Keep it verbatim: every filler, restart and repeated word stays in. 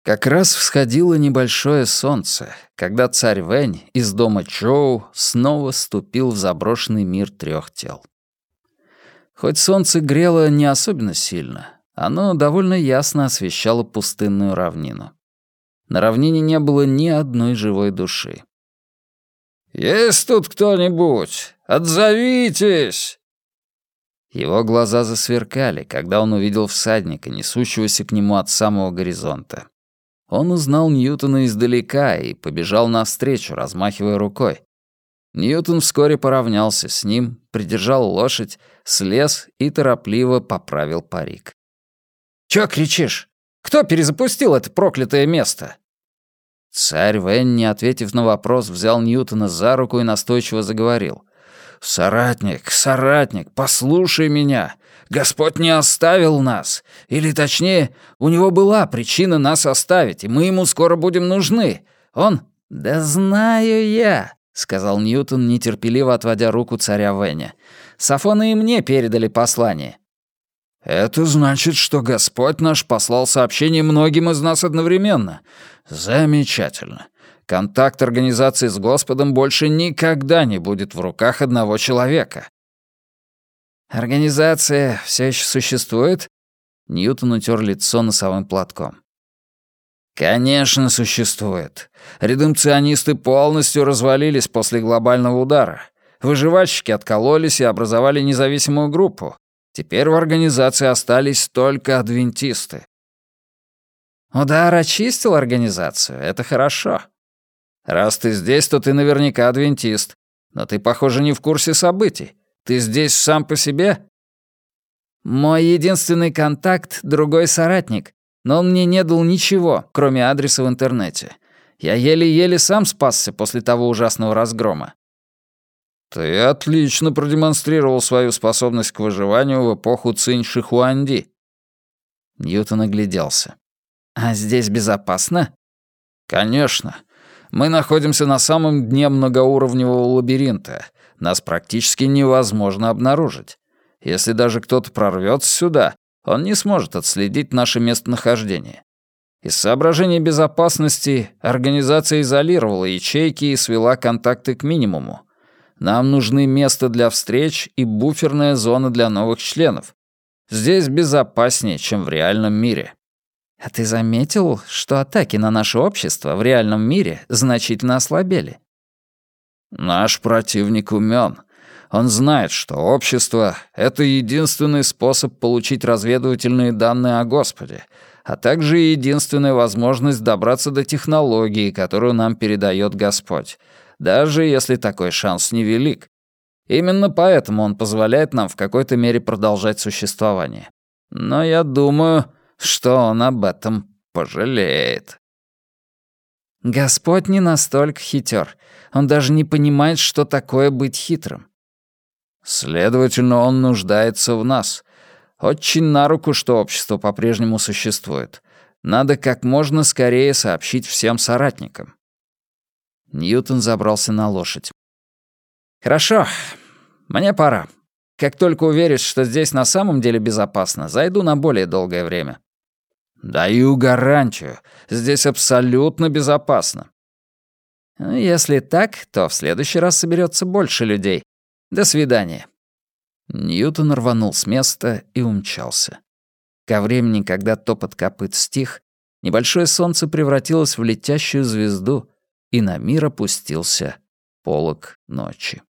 Как раз всходило небольшое солнце, когда царь Вэнь из дома Чжоу снова ступил в заброшенный мир трех тел. Хоть солнце грело не особенно сильно, оно довольно ясно освещало пустынную равнину. На равнине не было ни одной живой души. «Есть тут кто-нибудь? Отзовитесь!» Его глаза засверкали, когда он увидел всадника, несущегося к нему от самого горизонта. Он узнал Ньютона издалека и побежал навстречу, размахивая рукой. Ньютон вскоре поравнялся с ним, придержал лошадь, слез и торопливо поправил парик. «Чё кричишь? Кто перезапустил это проклятое место?» Царь Вэнь, не ответив на вопрос, взял Ньютона за руку и настойчиво заговорил. «Соратник, соратник, послушай меня. Господь не оставил нас. Или, точнее, у него была причина нас оставить, и мы ему скоро будем нужны. Он...» «Да знаю я», — сказал Ньютон, нетерпеливо отводя руку царя Вэня. «Сафоны и мне передали послание». «Это значит, что Господь наш послал сообщение многим из нас одновременно. Замечательно. Контакт организации с Господом больше никогда не будет в руках одного человека». «Организация все еще существует?» Ньютон утер лицо носовым платком. «Конечно, существует. Редемпционисты полностью развалились после глобального удара. Выживальщики откололись и образовали независимую группу. Теперь в организации остались только адвентисты». «Удар очистил организацию, это хорошо. Раз ты здесь, то ты наверняка адвентист. Но ты, похоже, не в курсе событий. Ты здесь сам по себе?» «Мой единственный контакт — другой соратник, но он мне не дал ничего, кроме адреса в интернете. Я еле-еле сам спасся после того ужасного разгрома». «Ты отлично продемонстрировал свою способность к выживанию в эпоху Цинь-Шихуанди». Ньютон огляделся. «А здесь безопасно?» «Конечно. Мы находимся на самом дне многоуровневого лабиринта. Нас практически невозможно обнаружить. Если даже кто-то прорвется сюда, он не сможет отследить наше местонахождение. Из соображений безопасности организация изолировала ячейки и свела контакты к минимуму. Нам нужны место для встреч и буферная зона для новых членов. Здесь безопаснее, чем в реальном мире». «А ты заметил, что атаки на наше общество в реальном мире значительно ослабели?» «Наш противник умён. Он знает, что общество — это единственный способ получить разведывательные данные о Господе, а также и единственная возможность добраться до технологии, которую нам передает Господь, даже если такой шанс невелик. Именно поэтому он позволяет нам в какой-то мере продолжать существование. Но я думаю, что он об этом пожалеет». «Господь не настолько хитер. Он даже не понимает, что такое быть хитрым». «Следовательно, он нуждается в нас. Очень на руку, что общество по-прежнему существует. Надо как можно скорее сообщить всем соратникам». Ньютон забрался на лошадь. «Хорошо, мне пора. Как только уверюсь, что здесь на самом деле безопасно, зайду на более долгое время». «Даю гарантию. Здесь абсолютно безопасно». «Если так, то в следующий раз соберется больше людей. До свидания». Ньютон рванул с места и умчался. Ко времени, когда топот копыт стих, небольшое солнце превратилось в летящую звезду, и на мир опустился полог ночи.